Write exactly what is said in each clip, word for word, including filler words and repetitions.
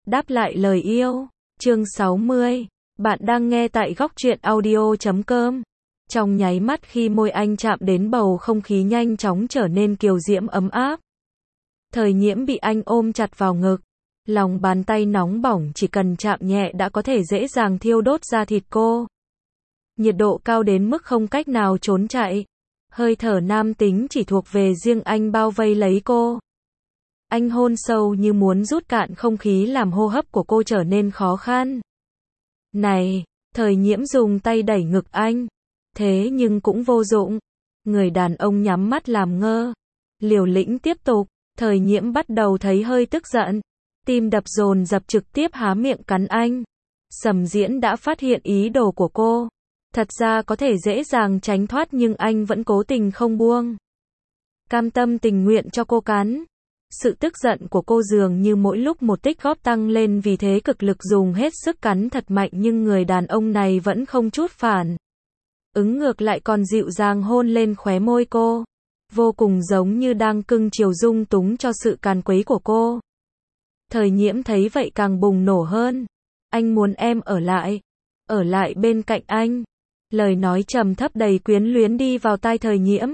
Đáp lại lời yêu. Chương sáu mươi. Bạn đang nghe tại góc truyện audio chấm com. Trong nháy mắt khi môi anh chạm đến, bầu không khí nhanh chóng trở nên kiều diễm ấm áp. Thời Nhiễm bị anh ôm chặt vào ngực. Lòng bàn tay nóng bỏng chỉ cần chạm nhẹ đã có thể dễ dàng thiêu đốt da thịt cô. Nhiệt độ cao đến mức không cách nào trốn chạy. Hơi thở nam tính chỉ thuộc về riêng anh bao vây lấy cô. Anh hôn sâu như muốn rút cạn không khí, làm hô hấp của cô trở nên khó khăn. Này, Thời Nhiễm dùng tay đẩy ngực anh. Thế nhưng cũng vô dụng. Người đàn ông nhắm mắt làm ngơ. Liều lĩnh tiếp tục. Thời Nhiễm bắt đầu thấy hơi tức giận. Tim đập dồn dập, trực tiếp há miệng cắn anh. Sầm Diễn đã phát hiện ý đồ của cô. Thật ra có thể dễ dàng tránh thoát nhưng anh vẫn cố tình không buông. Cam tâm tình nguyện cho cô cắn. Sự tức giận của cô dường như mỗi lúc một tích góp tăng lên, vì thế cực lực dùng hết sức cắn thật mạnh, nhưng người đàn ông này vẫn không chút phản ứng, ngược lại còn dịu dàng hôn lên khóe môi cô. Vô cùng giống như đang cưng chiều dung túng cho sự càn quấy của cô. Thời Nhiễm thấy vậy càng bùng nổ hơn. Anh muốn em ở lại. Ở lại bên cạnh anh. Lời nói trầm thấp đầy quyến luyến đi vào tai Thời Nhiễm.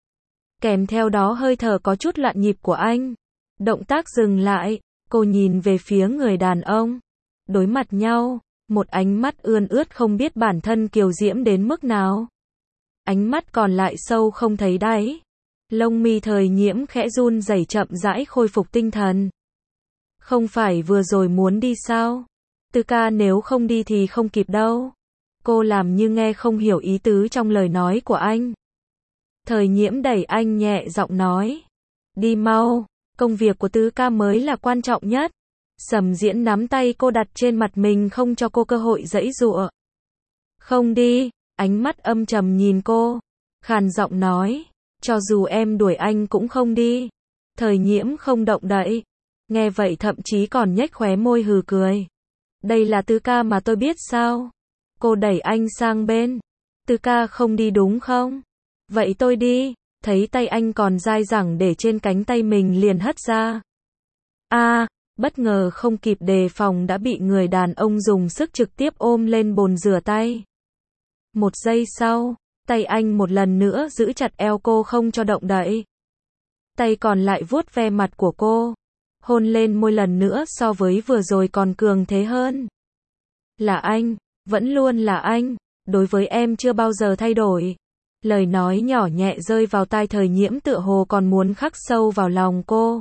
Kèm theo đó hơi thở có chút loạn nhịp của anh. Động tác dừng lại. Cô nhìn về phía người đàn ông. Đối mặt nhau. Một ánh mắt ươn ướt không biết bản thân kiều diễm đến mức nào. Ánh mắt còn lại sâu không thấy đáy. Lông mi Thời Nhiễm khẽ run rẩy, chậm rãi khôi phục tinh thần. Không phải vừa rồi muốn đi sao? Tư ca, nếu không đi thì không kịp đâu. Cô làm như nghe không hiểu ý tứ trong lời nói của anh. Thời Nhiễm đẩy anh nhẹ giọng nói. Đi mau, công việc của Tứ ca mới là quan trọng nhất. Sầm Diễn nắm tay cô đặt trên mặt mình, không cho cô cơ hội giãy giụa. Không đi, ánh mắt âm trầm nhìn cô. Khàn giọng nói. Cho dù em đuổi anh cũng không đi. Thời Nhiễm không động đậy. Nghe vậy thậm chí còn nhếch khóe môi hừ cười. Đây là Tứ ca mà tôi biết sao? Cô đẩy anh sang bên. Tứ ca không đi đúng không? Vậy tôi đi. Thấy tay anh còn dai dẳng để trên cánh tay mình, liền hất ra. A, à, bất ngờ không kịp đề phòng đã bị người đàn ông dùng sức trực tiếp ôm lên bồn rửa tay. Một giây sau, tay anh một lần nữa giữ chặt eo cô không cho động đậy. Tay còn lại vuốt ve mặt của cô. Hôn lên môi lần nữa, so với vừa rồi còn cường thế hơn. Là anh, vẫn luôn là anh, đối với em chưa bao giờ thay đổi. Lời nói nhỏ nhẹ rơi vào tai Thời Nhiễm, tựa hồ còn muốn khắc sâu vào lòng cô.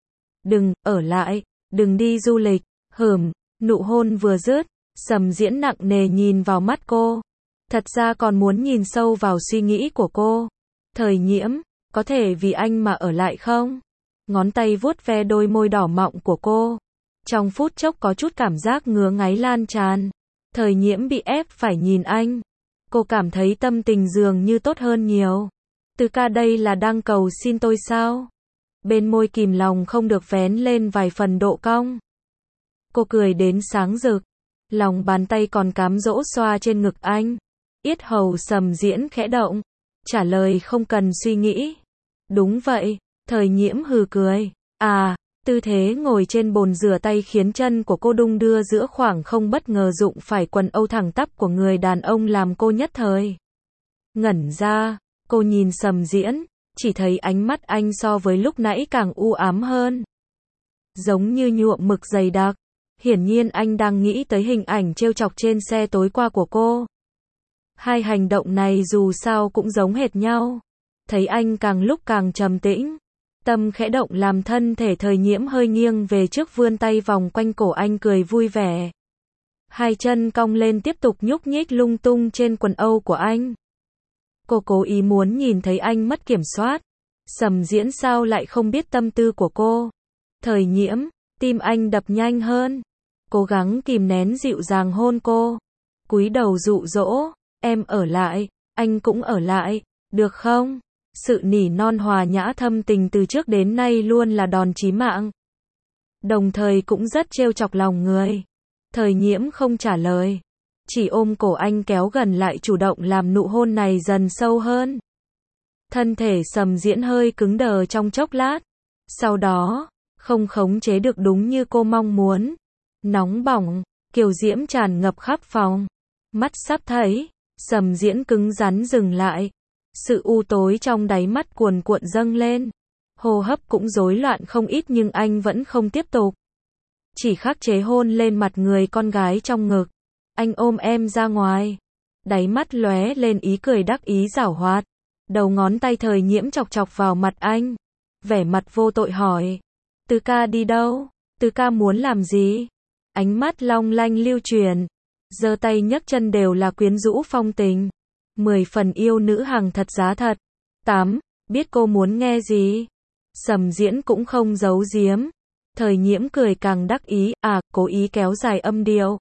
Đừng, ở lại, đừng đi du lịch. Hửm, nụ hôn vừa dứt, Sầm Diễn nặng nề nhìn vào mắt cô. Thật ra còn muốn nhìn sâu vào suy nghĩ của cô. Thời Nhiễm, có thể vì anh mà ở lại không? Ngón tay vuốt ve đôi môi đỏ mọng của cô. Trong phút chốc có chút cảm giác ngứa ngáy lan tràn. Thời Nhiễm bị ép phải nhìn anh. Cô cảm thấy tâm tình dường như tốt hơn nhiều. Tứ ca, đây là đang cầu xin tôi sao? Bên môi kìm lòng không được vén lên vài phần độ cong. Cô cười đến sáng rực. Lòng bàn tay còn cám dỗ xoa trên ngực anh. Yết hầu Sầm Diễn khẽ động. Trả lời không cần suy nghĩ. Đúng vậy. Thời Nhiễm hừ cười. À, tư thế ngồi trên bồn rửa tay khiến chân của cô đung đưa giữa khoảng không, bất ngờ đụng phải quần âu thẳng tắp của người đàn ông, làm cô nhất thời ngẩn ra. Cô nhìn Sầm Diễn, chỉ thấy ánh mắt anh so với lúc nãy càng u ám hơn. Giống như nhuộm mực dày đặc. Hiển nhiên anh đang nghĩ tới hình ảnh trêu chọc trên xe tối qua của cô. Hai hành động này dù sao cũng giống hệt nhau. Thấy anh càng lúc càng trầm tĩnh. Tâm khẽ động làm thân thể Thời Nhiễm hơi nghiêng về trước, vươn tay vòng quanh cổ anh, cười vui vẻ. Hai chân cong lên tiếp tục nhúc nhích lung tung trên quần âu của anh. Cô cố ý muốn nhìn thấy anh mất kiểm soát. Sầm Diễn sao lại không biết tâm tư của cô? Thời Nhiễm, tim anh đập nhanh hơn. Cố gắng kìm nén dịu dàng hôn cô. Cúi đầu dụ dỗ, em ở lại, anh cũng ở lại, được không? Sự nỉ non hòa nhã thâm tình từ trước đến nay luôn là đòn chí mạng. Đồng thời cũng rất trêu chọc lòng người. Thời Nhiễm không trả lời. Chỉ ôm cổ anh kéo gần lại, chủ động làm nụ hôn này dần sâu hơn. Thân thể Sầm Diễn hơi cứng đờ trong chốc lát. Sau đó, không khống chế được, đúng như cô mong muốn. nóng bỏng, kiều diễm tràn ngập khắp phòng. Mắt sắp thấy, Sầm Diễn cứng rắn dừng lại. Sự u tối trong đáy mắt cuồn cuộn dâng lên. Hô hấp cũng rối loạn không ít nhưng anh vẫn không tiếp tục. Chỉ khắc chế hôn lên mặt người con gái trong ngực. Anh ôm em ra ngoài. Đáy mắt lóe lên ý cười đắc ý giảo hoạt. Đầu ngón tay Thời Nhiễm chọc chọc vào mặt anh. Vẻ mặt vô tội hỏi. Từ ca đi đâu? Từ ca muốn làm gì? Ánh mắt long lanh lưu truyền. Giơ tay nhấc chân đều là quyến rũ phong tình. Mười phần yêu nữ hàng thật giá thật. Tám. Biết cô muốn nghe gì? Sầm Diễn cũng không giấu giếm. Thời Nhiễm cười càng đắc ý, à, cố ý kéo dài âm điệu.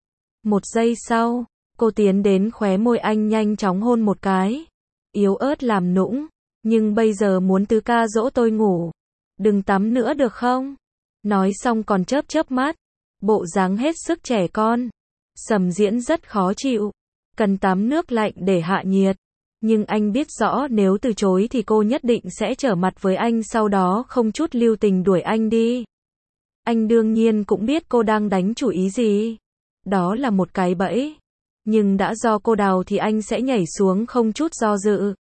Một giây sau, cô tiến đến khóe môi anh nhanh chóng hôn một cái. Yếu ớt làm nũng, nhưng bây giờ muốn tứ ca dỗ tôi ngủ. Đừng tắm nữa được không? Nói xong còn chớp chớp mắt. Bộ dáng hết sức trẻ con. Sầm Diễn rất khó chịu. Cần tắm nước lạnh để hạ nhiệt. Nhưng anh biết rõ nếu từ chối thì cô nhất định sẽ trở mặt với anh, sau đó không chút lưu tình đuổi anh đi. Anh đương nhiên cũng biết cô đang đánh chủ ý gì. Đó là một cái bẫy. Nhưng đã do cô đào thì anh sẽ nhảy xuống không chút do dự.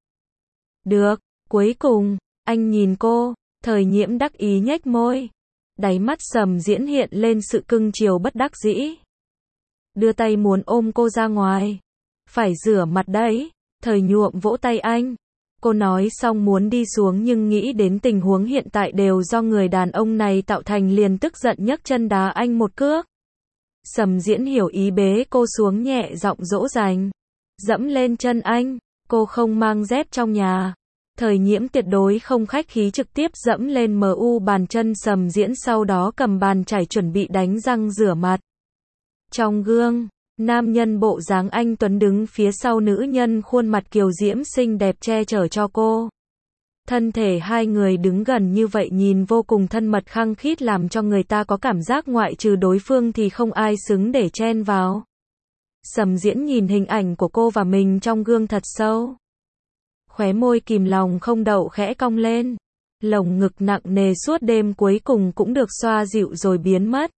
Được, cuối cùng, anh nhìn cô. Thời Nhiễm đắc ý nhếch môi. Đáy mắt Sầm Diễn hiện lên sự cưng chiều bất đắc dĩ. Đưa tay muốn ôm cô ra ngoài. Phải rửa mặt đấy. Thời Nhuộm vỗ tay anh. Cô nói xong muốn đi xuống nhưng nghĩ đến tình huống hiện tại đều do người đàn ông này tạo thành liền tức giận nhấc chân đá anh một cước. Sầm Diễn hiểu ý bế cô xuống nhẹ giọng dỗ dành. Dẫm lên chân anh. Cô không mang dép trong nhà. Thời Nhiễm tuyệt đối không khách khí trực tiếp dẫm lên mu bàn chân Sầm Diễn, sau đó cầm bàn chải chuẩn bị đánh răng rửa mặt. Trong gương, nam nhân bộ dáng anh tuấn đứng phía sau nữ nhân khuôn mặt kiều diễm xinh đẹp che chở cho cô. Thân thể hai người đứng gần như vậy nhìn vô cùng thân mật khăng khít làm cho người ta có cảm giác ngoại trừ đối phương thì không ai xứng để chen vào. Sầm Diễn nhìn hình ảnh của cô và mình trong gương thật sâu. Khóe môi kìm lòng không đậu khẽ cong lên. Lồng ngực nặng nề suốt đêm cuối cùng cũng được xoa dịu rồi biến mất.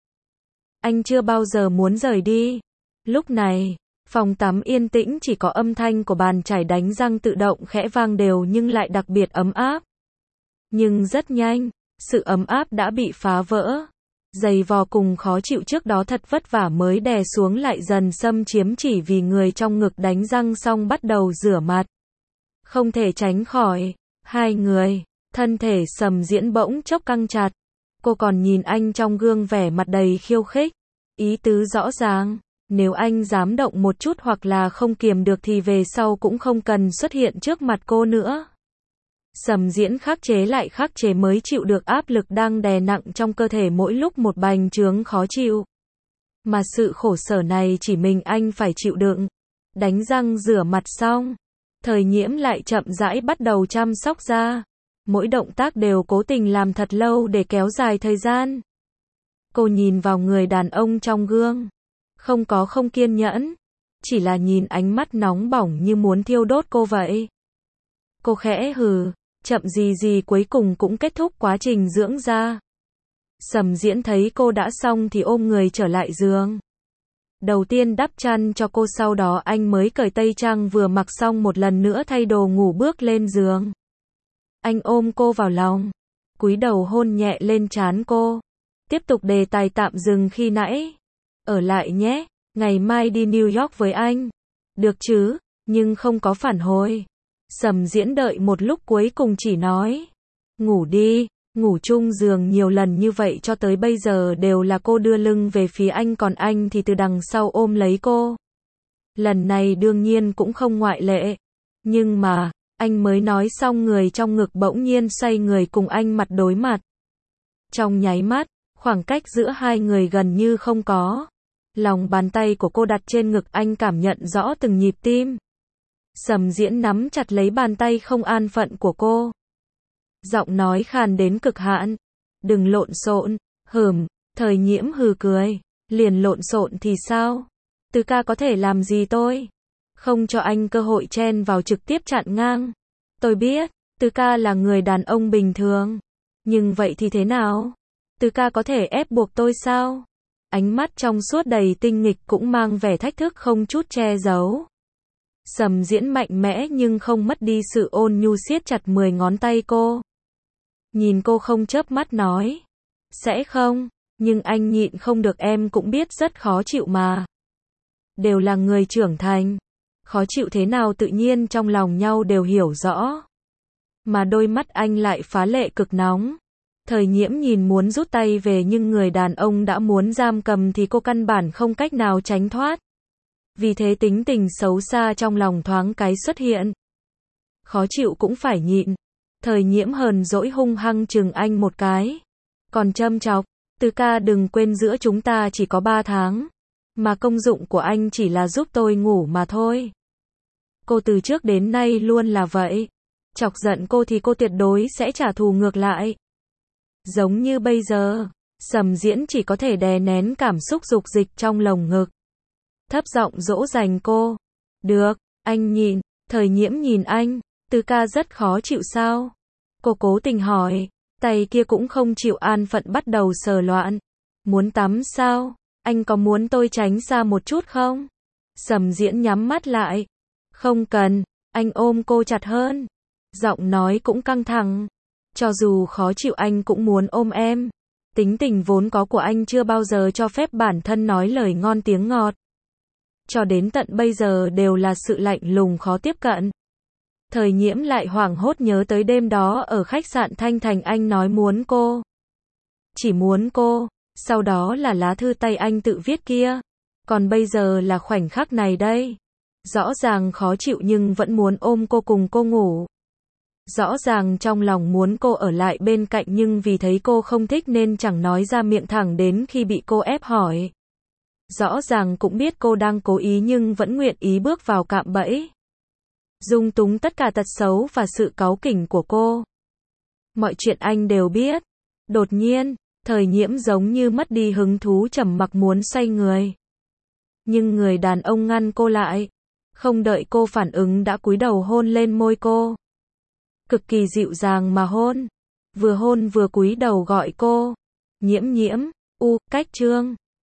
Anh chưa bao giờ muốn rời đi. Lúc này, phòng tắm yên tĩnh chỉ có âm thanh của bàn chải đánh răng tự động khẽ vang đều nhưng lại đặc biệt ấm áp. Nhưng rất nhanh, sự ấm áp đã bị phá vỡ. Giày vò cùng khó chịu trước đó thật vất vả mới đè xuống lại dần xâm chiếm chỉ vì người trong ngực đánh răng xong bắt đầu rửa mặt. Không thể tránh khỏi, hai người, thân thể Sầm Diễn bỗng chốc căng chặt. Cô còn nhìn anh trong gương vẻ mặt đầy khiêu khích. Ý tứ rõ ràng, nếu anh dám động một chút hoặc là không kiềm được thì về sau cũng không cần xuất hiện trước mặt cô nữa. Sầm Diễn khắc chế lại khắc chế mới chịu được áp lực đang đè nặng trong cơ thể mỗi lúc một bành trướng khó chịu. Mà sự khổ sở này chỉ mình anh phải chịu đựng. Đánh răng rửa mặt xong, Thời Nhiễm lại chậm rãi bắt đầu chăm sóc da. Mỗi động tác đều cố tình làm thật lâu để kéo dài thời gian. Cô nhìn vào người đàn ông trong gương. Không có không kiên nhẫn. Chỉ là nhìn ánh mắt nóng bỏng như muốn thiêu đốt cô vậy. Cô khẽ hừ. Chậm gì gì cuối cùng cũng kết thúc quá trình dưỡng da. Sầm Diễn thấy cô đã xong thì ôm người trở lại giường. Đầu tiên đắp chăn cho cô, sau đó anh mới cởi tây trang vừa mặc xong một lần nữa thay đồ ngủ bước lên giường. Anh ôm cô vào lòng, cúi đầu hôn nhẹ lên trán cô. Tiếp tục đề tài tạm dừng khi nãy. Ở lại nhé, ngày mai đi New York với anh. Được chứ, nhưng không có phản hồi. Sầm Diễn đợi một lúc cuối cùng chỉ nói. Ngủ đi, ngủ chung giường nhiều lần như vậy cho tới bây giờ đều là cô đưa lưng về phía anh còn anh thì từ đằng sau ôm lấy cô. Lần này đương nhiên cũng không ngoại lệ. Nhưng mà, anh mới nói xong người trong ngực bỗng nhiên xoay người cùng anh mặt đối mặt. Trong nháy mắt, khoảng cách giữa hai người gần như không có. Lòng bàn tay của cô đặt trên ngực anh cảm nhận rõ từng nhịp tim. Sầm Diễn nắm chặt lấy bàn tay không an phận của cô. Giọng nói khàn đến cực hạn. Đừng lộn xộn. Hừm, Thời Nhiễm hừ cười. Liền lộn xộn thì sao? Từ ca có thể làm gì tôi? Không cho anh cơ hội chen vào trực tiếp chặn ngang. Tôi biết, Từ ca là người đàn ông bình thường. Nhưng vậy thì thế nào? Từ ca có thể ép buộc tôi sao? ánh mắt trong suốt đầy tinh nghịch cũng mang vẻ thách thức không chút che giấu. Sầm Diễn mạnh mẽ nhưng không mất đi sự ôn nhu siết chặt mười ngón tay cô. Nhìn cô không chớp mắt nói. Sẽ không, nhưng anh nhịn không được, em cũng biết rất khó chịu mà. Đều là người trưởng thành. Khó chịu thế nào tự nhiên trong lòng nhau đều hiểu rõ. Mà đôi mắt anh lại phá lệ cực nóng. Thời Nhiễm nhìn muốn rút tay về nhưng người đàn ông đã muốn giam cầm thì cô căn bản không cách nào tránh thoát. Vì thế tính tình xấu xa trong lòng thoáng cái xuất hiện. Khó chịu cũng phải nhịn. Thời Nhiễm hờn dỗi hung hăng chừng anh một cái. Còn châm chọc, Từ ca đừng quên giữa chúng ta chỉ có ba tháng. Mà công dụng của anh chỉ là giúp tôi ngủ mà thôi. Cô từ trước đến nay luôn là vậy. Chọc giận cô thì cô tuyệt đối sẽ trả thù ngược lại. Giống như bây giờ, Sầm Diễn chỉ có thể đè nén cảm xúc dục dịch trong lồng ngực. Thấp giọng dỗ dành cô. Được, anh nhịn. Thời Nhiễm nhìn anh. Từ ca rất khó chịu sao? Cô cố tình hỏi. Tay kia cũng không chịu an phận bắt đầu sờ loạn. Muốn tắm sao? Anh có muốn tôi tránh xa một chút không? Sầm Diễn nhắm mắt lại. Không cần. Anh ôm cô chặt hơn. Giọng nói cũng căng thẳng. Cho dù khó chịu anh cũng muốn ôm em. Tính tình vốn có của anh chưa bao giờ cho phép bản thân nói lời ngon tiếng ngọt. Cho đến tận bây giờ đều là sự lạnh lùng khó tiếp cận. Thời Nhiễm lại hoảng hốt nhớ tới đêm đó ở khách sạn Thanh Thành anh nói muốn cô. Chỉ muốn cô. Sau đó là lá thư tay anh tự viết kia. Còn bây giờ là khoảnh khắc này đây. Rõ ràng khó chịu nhưng vẫn muốn ôm cô cùng cô ngủ. Rõ ràng trong lòng muốn cô ở lại bên cạnh nhưng vì thấy cô không thích nên chẳng nói ra miệng thẳng đến khi bị cô ép hỏi. Rõ ràng cũng biết cô đang cố ý nhưng vẫn nguyện ý bước vào cạm bẫy. Dung túng tất cả tật xấu và sự cáu kỉnh của cô. Mọi chuyện anh đều biết. Đột nhiên, Thời Nhiễm giống như mất đi hứng thú trầm mặc muốn xoay người. Nhưng người đàn ông ngăn cô lại. Không đợi cô phản ứng đã cúi đầu hôn lên môi cô. Cực kỳ dịu dàng mà hôn. Vừa hôn vừa cúi đầu gọi cô. Nhiễm Nhiễm, u, cách Trương.